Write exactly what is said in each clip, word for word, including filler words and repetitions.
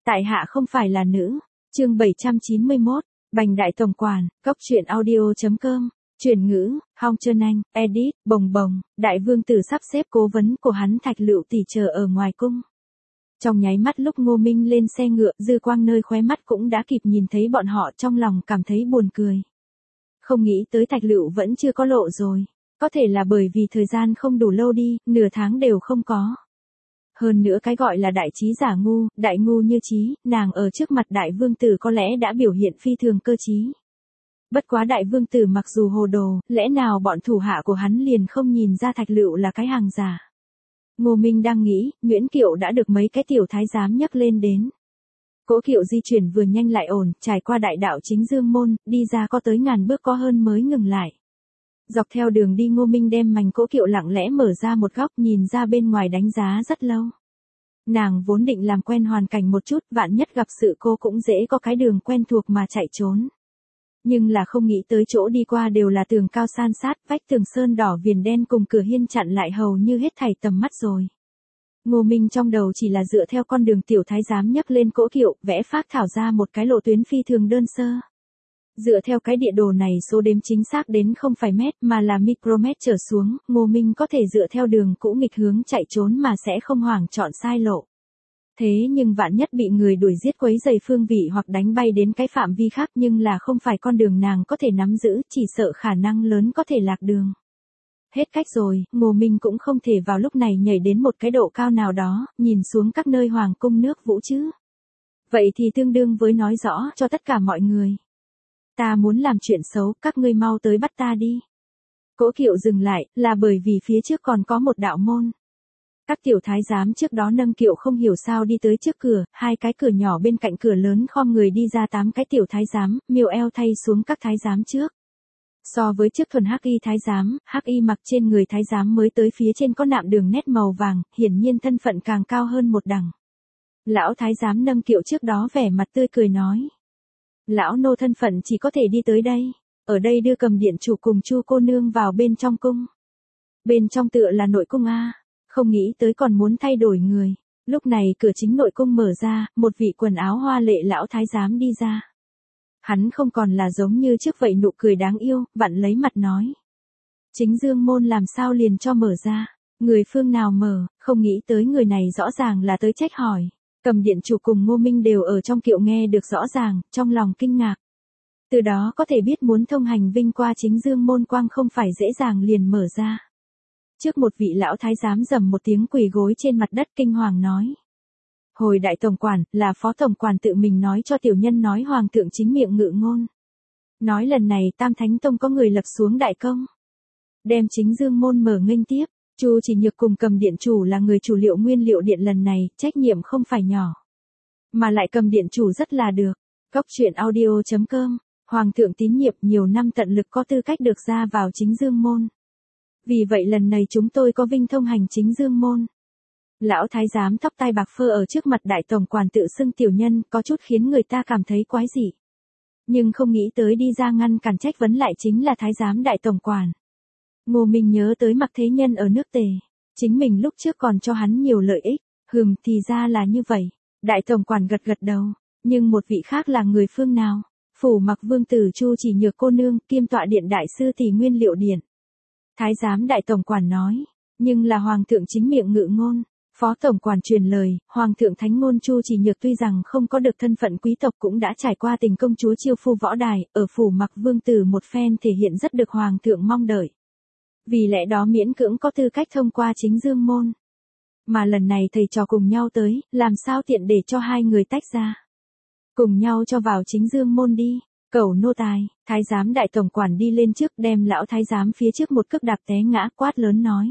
Tại hạ không phải là nữ. Chương bảy trăm chín mươi mốt, Bành đại tổng quản, cốc truyện audio.com, chuyển ngữ, Hong Trân Anh, edit, bồng bồng, đại vương tử sắp xếp cố vấn của hắn Thạch Lựu tỷ chờ ở ngoài cung. Trong nháy mắt lúc Ngô Minh lên xe ngựa, dư quang nơi khóe mắt cũng đã kịp nhìn thấy bọn họ, trong lòng cảm thấy buồn cười. Không nghĩ tới Thạch Lựu vẫn chưa có lộ rồi. Có thể là bởi vì thời gian không đủ lâu đi, nửa tháng đều không có. Hơn nữa cái gọi là đại trí giả ngu, đại ngu như trí, nàng ở trước mặt đại vương tử có lẽ đã biểu hiện phi thường cơ trí. Bất quá đại vương tử mặc dù hồ đồ, lẽ nào bọn thủ hạ của hắn liền không nhìn ra Thạch Lựu là cái hàng giả. Ngô Minh đang nghĩ, Nguyễn Kiệu đã được mấy cái tiểu thái giám nhấc lên đến. Cỗ kiệu di chuyển vừa nhanh lại ổn, trải qua đại đạo chính dương môn, đi ra có tới ngàn bước có hơn mới ngừng lại. Dọc theo đường đi Ngô Minh đem mành cỗ kiệu lặng lẽ mở ra một góc, nhìn ra bên ngoài đánh giá rất lâu. Nàng vốn định làm quen hoàn cảnh một chút, vạn nhất gặp sự cô cũng dễ có cái đường quen thuộc mà chạy trốn. Nhưng là không nghĩ tới chỗ đi qua đều là tường cao san sát, vách tường sơn đỏ viền đen cùng cửa hiên chặn lại hầu như hết thảy tầm mắt rồi. Ngô Minh trong đầu chỉ là dựa theo con đường tiểu thái giám nhấc lên cỗ kiệu, vẽ phác thảo ra một cái lộ tuyến phi thường đơn sơ. Dựa theo cái địa đồ này số đếm chính xác đến không phải mét mà là micromet trở xuống, Ngô Minh có thể dựa theo đường cũ nghịch hướng chạy trốn mà sẽ không hoảng chọn sai lộ. Thế nhưng vạn nhất bị người đuổi giết quấy rầy phương vị hoặc đánh bay đến cái phạm vi khác nhưng là không phải con đường nàng có thể nắm giữ, chỉ sợ khả năng lớn có thể lạc đường. Hết cách rồi, Ngô Minh cũng không thể vào lúc này nhảy đến một cái độ cao nào đó, nhìn xuống các nơi hoàng cung nước vũ chứ. Vậy thì tương đương với nói rõ cho tất cả mọi người. Ta muốn làm chuyện xấu, các ngươi mau tới bắt ta đi. Cỗ kiệu dừng lại, là bởi vì phía trước còn có một đạo môn. Các tiểu thái giám trước đó nâng kiệu không hiểu sao đi tới trước cửa, hai cái cửa nhỏ bên cạnh cửa lớn khom người đi ra tám cái tiểu thái giám, miều eo thay xuống các thái giám trước. So với trước thuần hắc y thái giám, hắc y mặc trên người thái giám mới tới phía trên có nạm đường nét màu vàng, hiển nhiên thân phận càng cao hơn một đẳng. Lão thái giám nâng kiệu trước đó vẻ mặt tươi cười nói. Lão nô thân phận chỉ có thể đi tới đây, ở đây đưa Cầm điện chủ cùng Chu cô nương vào bên trong cung. Bên trong tựa là nội cung a, không nghĩ tới còn muốn thay đổi người. Lúc này cửa chính nội cung mở ra, một vị quần áo hoa lệ lão thái giám đi ra. Hắn không còn là giống như trước vậy nụ cười đáng yêu, vặn lấy mặt nói. Chính dương môn làm sao liền cho mở ra, người phương nào mở, không nghĩ tới người này rõ ràng là tới trách hỏi. Cầm điện chủ cùng Ngô Minh đều ở trong kiệu nghe được rõ ràng, trong lòng kinh ngạc. Từ đó có thể biết muốn thông hành vinh qua chính dương môn quang không phải dễ dàng liền mở ra. Trước một vị lão thái giám rầm một tiếng quỳ gối trên mặt đất kinh hoàng nói. Hồi đại tổng quản, là phó tổng quản tự mình nói cho tiểu nhân nói hoàng thượng chính miệng ngự ngôn. Nói lần này Tam Thánh Tông có người lập xuống đại công. Đem chính dương môn mở nghênh tiếp. Chu Chỉ Nhược cùng Cầm điện chủ là người chủ liệu nguyên liệu điện lần này, trách nhiệm không phải nhỏ. Mà lại Cầm điện chủ rất là được. Cốc truyện audio.com, hoàng thượng tín nhiệm nhiều năm tận lực có tư cách được ra vào chính dương môn. Vì vậy lần này chúng tôi có vinh thông hành chính dương môn. Lão thái giám tóc tai bạc phơ ở trước mặt đại tổng quản tự xưng tiểu nhân có chút khiến người ta cảm thấy quái dị. Nhưng không nghĩ tới đi ra ngăn cản trách vấn lại chính là thái giám đại tổng quản. Ngô Minh nhớ tới Mặc Thế Nhân ở nước Tề, chính mình lúc trước còn cho hắn nhiều lợi ích, hừm thì ra là như vậy. Đại tổng quản gật gật đầu, nhưng một vị khác là người phương nào? Phủ Mặc vương tử Chu Chỉ Nhược cô nương, kiêm tọa điện đại sư tỷ nguyên liệu điện. Thái giám đại tổng quản nói, nhưng là hoàng thượng chính miệng ngự ngôn. Phó tổng quản truyền lời, hoàng thượng thánh ngôn Chu Chỉ Nhược tuy rằng không có được thân phận quý tộc cũng đã trải qua tình công chúa chiêu phu võ đài, ở phủ Mặc vương tử một phen thể hiện rất được hoàng thượng mong đợi. Vì lẽ đó miễn cưỡng có tư cách thông qua chính dương môn. Mà lần này thầy trò cùng nhau tới, làm sao tiện để cho hai người tách ra. Cùng nhau cho vào chính dương môn đi, cầu nô tài, thái giám đại tổng quản đi lên trước đem lão thái giám phía trước một cước đạp té ngã quát lớn nói.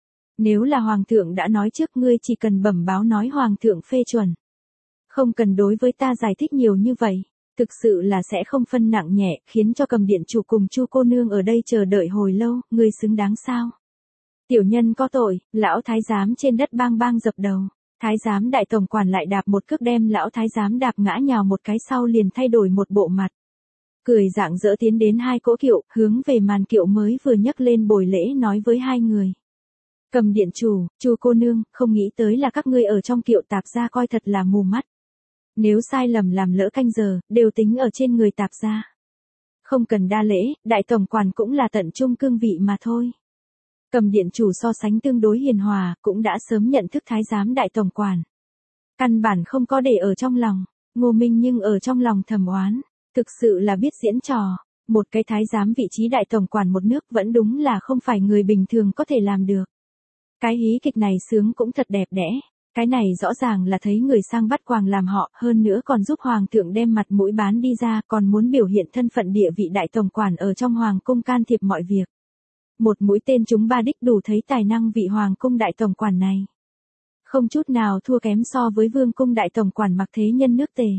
Nếu là hoàng thượng đã nói trước ngươi chỉ cần bẩm báo nói hoàng thượng phê chuẩn. Không cần đối với ta giải thích nhiều như vậy. Thực sự là sẽ không phân nặng nhẹ, khiến cho Cầm điện chủ cùng Chu cô nương ở đây chờ đợi hồi lâu, người xứng đáng sao? Tiểu nhân có tội, lão thái giám trên đất bang bang dập đầu. Thái giám đại tổng quản lại đạp một cước đem lão thái giám đạp ngã nhào một cái sau liền thay đổi một bộ mặt. Cười rạng rỡ tiến đến hai cỗ kiệu, hướng về màn kiệu mới vừa nhấc lên bồi lễ nói với hai người. Cầm điện chủ, Chu cô nương, không nghĩ tới là các ngươi ở trong kiệu tạp ra coi thật là mù mắt. Nếu sai lầm làm lỡ canh giờ, đều tính ở trên người Tạp gia. Không cần đa lễ, đại tổng quản cũng là tận trung cương vị mà thôi. Cầm điện chủ so sánh tương đối hiền hòa, cũng đã sớm nhận thức thái giám đại tổng quản. Căn bản không có để ở trong lòng, Ngô Minh nhưng ở trong lòng thầm oán, thực sự là biết diễn trò, một cái thái giám vị trí đại tổng quản một nước vẫn đúng là không phải người bình thường có thể làm được. Cái hí kịch này sướng cũng thật đẹp đẽ, cái này rõ ràng là thấy người sang bắt quàng làm họ, hơn nữa còn giúp hoàng thượng đem mặt mũi bán đi ra, còn muốn biểu hiện thân phận địa vị đại tổng quản ở trong hoàng cung can thiệp mọi việc. Một mũi tên trúng ba đích đủ thấy tài năng vị hoàng cung đại tổng quản này. Không chút nào thua kém so với vương cung đại tổng quản Mặc Thế Nhân nước Tề.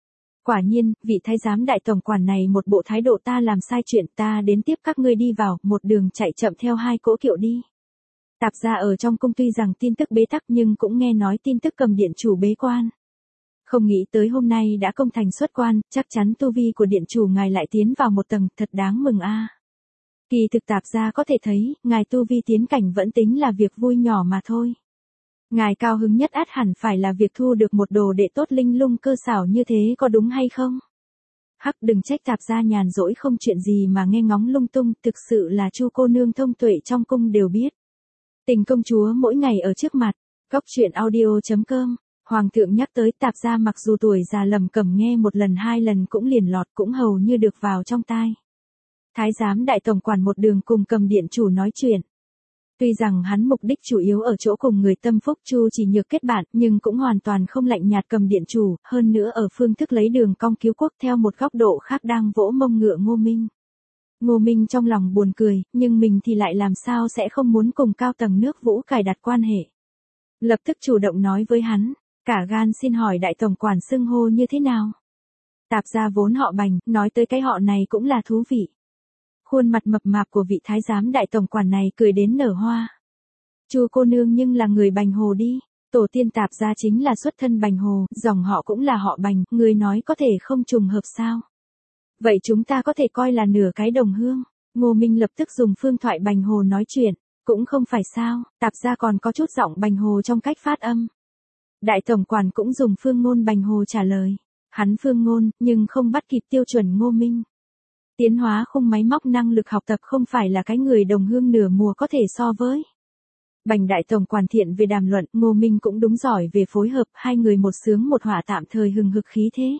Quả nhiên, vị thái giám đại tổng quản này một bộ thái độ ta làm sai chuyện ta đến tiếp các ngươi đi vào, một đường chạy chậm theo hai cỗ kiệu đi. Tạp gia ở trong cung tuy rằng tin tức bế tắc nhưng cũng nghe nói tin tức cầm điện chủ bế quan. Không nghĩ tới hôm nay đã công thành xuất quan, chắc chắn tu vi của điện chủ ngài lại tiến vào một tầng, thật đáng mừng a. Kỳ thực Tạp gia có thể thấy, ngài tu vi tiến cảnh vẫn tính là việc vui nhỏ mà thôi. Ngài cao hứng nhất át hẳn phải là việc thu được một đồ đệ tốt linh lung cơ xảo như thế có đúng hay không? Hắc đừng trách Tạp gia nhàn rỗi không chuyện gì mà nghe ngóng lung tung, thực sự là Chu cô nương thông tuệ trong cung đều biết. Tình công chúa mỗi ngày ở trước mặt, góc truyện audio chấm com, hoàng thượng nhắc tới Tạp gia mặc dù tuổi già lầm cầm nghe một lần hai lần cũng liền lọt cũng hầu như được vào trong tai. Thái giám đại tổng quản một đường cùng cầm điện chủ nói chuyện. Tuy rằng hắn mục đích chủ yếu ở chỗ cùng người tâm phúc Chu Chỉ Nhược kết bạn, nhưng cũng hoàn toàn không lạnh nhạt cầm điện chủ, hơn nữa ở phương thức lấy đường cong cứu quốc theo một góc độ khác đang vỗ mông ngựa Ngô Minh. Ngô Minh trong lòng buồn cười, nhưng mình thì lại làm sao sẽ không muốn cùng cao tầng nước Vũ cài đặt quan hệ. Lập tức chủ động nói với hắn, cả gan xin hỏi đại tổng quản xưng hô như thế nào. Tạp gia vốn họ Bành, nói tới cái họ này cũng là thú vị. Khuôn mặt mập mạp của vị thái giám đại tổng quản này cười đến nở hoa. Chu cô nương nhưng là người Bành Hồ đi, tổ tiên Tạp gia chính là xuất thân Bành Hồ, dòng họ cũng là họ Bành, người nói có thể không trùng hợp sao? Vậy chúng ta có thể coi là nửa cái đồng hương. Ngô Minh lập tức dùng phương thoại Bành Hồ nói chuyện, cũng không phải sao, Tạp gia còn có chút giọng Bành Hồ trong cách phát âm. Đại tổng quản cũng dùng phương ngôn Bành Hồ trả lời, hắn phương ngôn, nhưng không bắt kịp tiêu chuẩn Ngô Minh. Tiến hóa khung máy móc năng lực học tập không phải là cái người đồng hương nửa mùa có thể so với. Bành đại tổng quản thiện về đàm luận, Ngô Minh cũng đúng giỏi về phối hợp, hai người một sướng một hỏa tạm thời hừng hực khí thế.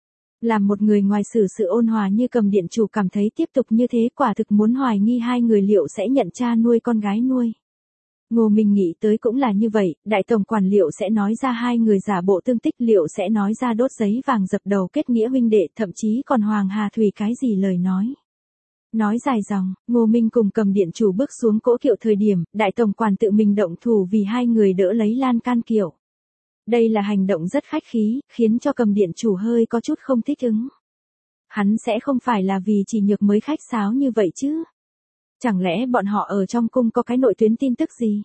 Làm một người ngoài xử sự ôn hòa như cầm điện chủ cảm thấy tiếp tục như thế quả thực muốn hoài nghi hai người liệu sẽ nhận cha nuôi con gái nuôi. Ngô Minh nghĩ tới cũng là như vậy, đại tổng quản liệu sẽ nói ra hai người giả bộ tương tích, liệu sẽ nói ra đốt giấy vàng dập đầu kết nghĩa huynh đệ, thậm chí còn Hoàng Hà Thủy cái gì lời nói. Nói dài dòng, Ngô Minh cùng cầm điện chủ bước xuống cỗ kiệu thời điểm, đại tổng quản tự mình động thủ vì hai người đỡ lấy lan can kiệu. Đây là hành động rất khách khí, khiến cho cầm điện chủ hơi có chút không thích ứng. Hắn sẽ không phải là vì Chỉ Nhược mới khách sáo như vậy chứ? Chẳng lẽ bọn họ ở trong cung có cái nội tuyến tin tức gì?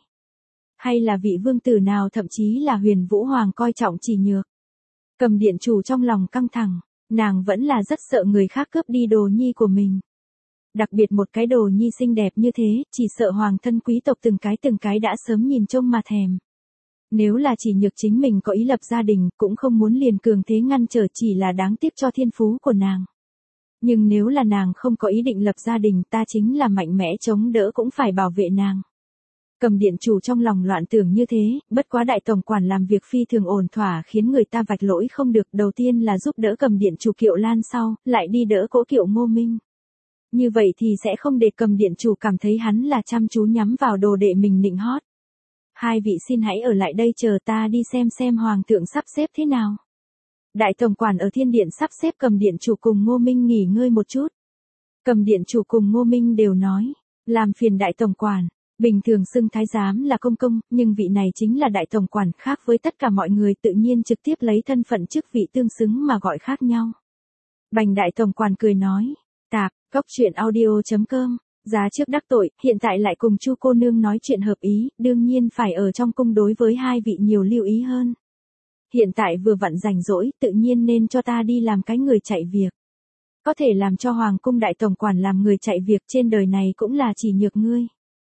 Hay là vị vương tử nào thậm chí là Huyền Vũ Hoàng coi trọng Chỉ Nhược? Cầm điện chủ trong lòng căng thẳng, nàng vẫn là rất sợ người khác cướp đi đồ nhi của mình. Đặc biệt một cái đồ nhi xinh đẹp như thế, chỉ sợ hoàng thân quý tộc từng cái từng cái đã sớm nhìn trông mà thèm. Nếu là Chỉ Nhược chính mình có ý lập gia đình, cũng không muốn liền cường thế ngăn trở, chỉ là đáng tiếc cho thiên phú của nàng. Nhưng nếu là nàng không có ý định lập gia đình, ta chính là mạnh mẽ chống đỡ cũng phải bảo vệ nàng. Cầm điện chủ trong lòng loạn tưởng như thế, bất quá đại tổng quản làm việc phi thường ổn thỏa khiến người ta vạch lỗi không được. Đầu tiên là giúp đỡ cầm điện chủ kiệu lan sau, lại đi đỡ cỗ kiệu Ngô Minh. Như vậy thì sẽ không để cầm điện chủ cảm thấy hắn là chăm chú nhắm vào đồ đệ mình nịnh hót. Hai vị xin hãy ở lại đây chờ ta đi xem xem hoàng thượng sắp xếp thế nào. Đại tổng quản ở thiên điện sắp xếp cầm điện chủ cùng Ngô Minh nghỉ ngơi một chút. Cầm điện chủ cùng Ngô Minh đều nói, làm phiền đại tổng quản, bình thường xưng thái giám là công công, nhưng vị này chính là đại tổng quản, khác với tất cả mọi người, tự nhiên trực tiếp lấy thân phận chức vị tương xứng mà gọi khác nhau. Bành đại tổng quản cười nói, tạp, góc truyện audio chấm com, giá trước đắc tội, hiện tại lại cùng Chu cô nương nói chuyện hợp ý, đương nhiên phải ở trong cung đối với hai vị nhiều lưu ý hơn. Hiện tại vừa vặn rảnh rỗi, tự nhiên nên cho ta đi làm cái người chạy việc. Có thể làm cho hoàng cung đại tổng quản làm người chạy việc trên đời này cũng là Chỉ Nhược ngươi.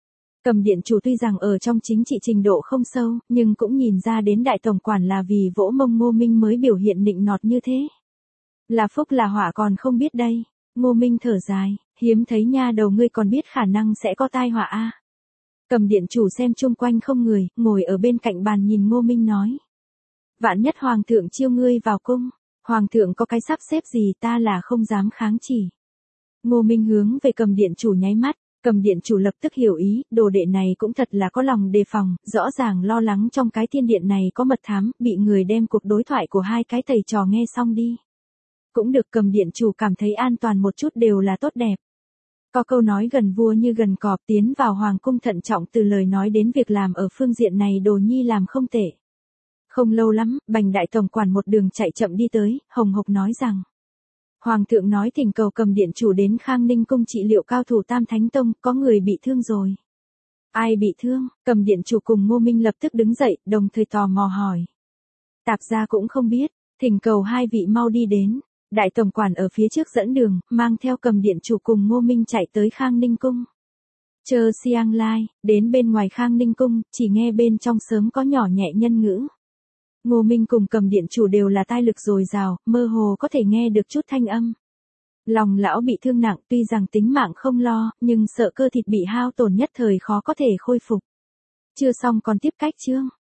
Cầm điện chủ tuy rằng ở trong chính trị trình độ không sâu, nhưng cũng nhìn ra đến đại tổng quản là vì vỗ mông Ngô Minh mới biểu hiện nịnh nọt như thế. Là phúc là họa còn không biết đây. Ngô Minh thở dài, hiếm thấy nha đầu ngươi còn biết khả năng sẽ có tai họa a. Cầm điện chủ xem chung quanh không người, ngồi ở bên cạnh bàn nhìn Ngô Minh nói. Vạn nhất hoàng thượng chiêu ngươi vào cung, hoàng thượng có cái sắp xếp gì ta là không dám kháng chỉ. Ngô Minh hướng về cầm điện chủ nháy mắt, cầm điện chủ lập tức hiểu ý, đồ đệ này cũng thật là có lòng đề phòng, rõ ràng lo lắng trong cái thiên điện này có mật thám, bị người đem cuộc đối thoại của hai cái thầy trò nghe xong đi. Cũng được, cầm điện chủ cảm thấy an toàn một chút đều là tốt đẹp. Có câu nói gần vua như gần cọp, tiến vào hoàng cung thận trọng từ lời nói đến việc làm ở phương diện này Đồ Nhi làm không tệ. Không lâu lắm, Bành đại tổng quản một đường chạy chậm đi tới, hồng hộc nói rằng. Hoàng thượng nói thỉnh cầu cầm điện chủ đến Khang Ninh cung trị liệu cao thủ Tam Thánh Tông, có người bị thương rồi. Ai bị thương? Cầm điện chủ cùng Ngô Minh lập tức đứng dậy, đồng thời tò mò hỏi. Tạp gia cũng không biết, thỉnh cầu hai vị mau đi đến. Đại tổng quản ở phía trước dẫn đường, mang theo cầm điện chủ cùng Ngô Minh chạy tới Khang Ninh cung. Chờ Siang Lai, đến bên ngoài Khang Ninh cung, chỉ nghe bên trong sớm có nhỏ nhẹ nhân ngữ. Ngô Minh cùng cầm điện chủ đều là tai lực dồi dào, mơ hồ có thể nghe được chút thanh âm. Lòng lão bị thương nặng, tuy rằng tính mạng không lo, nhưng sợ cơ thịt bị hao tổn nhất thời khó có thể khôi phục. Chưa xong còn tiếp cách chương.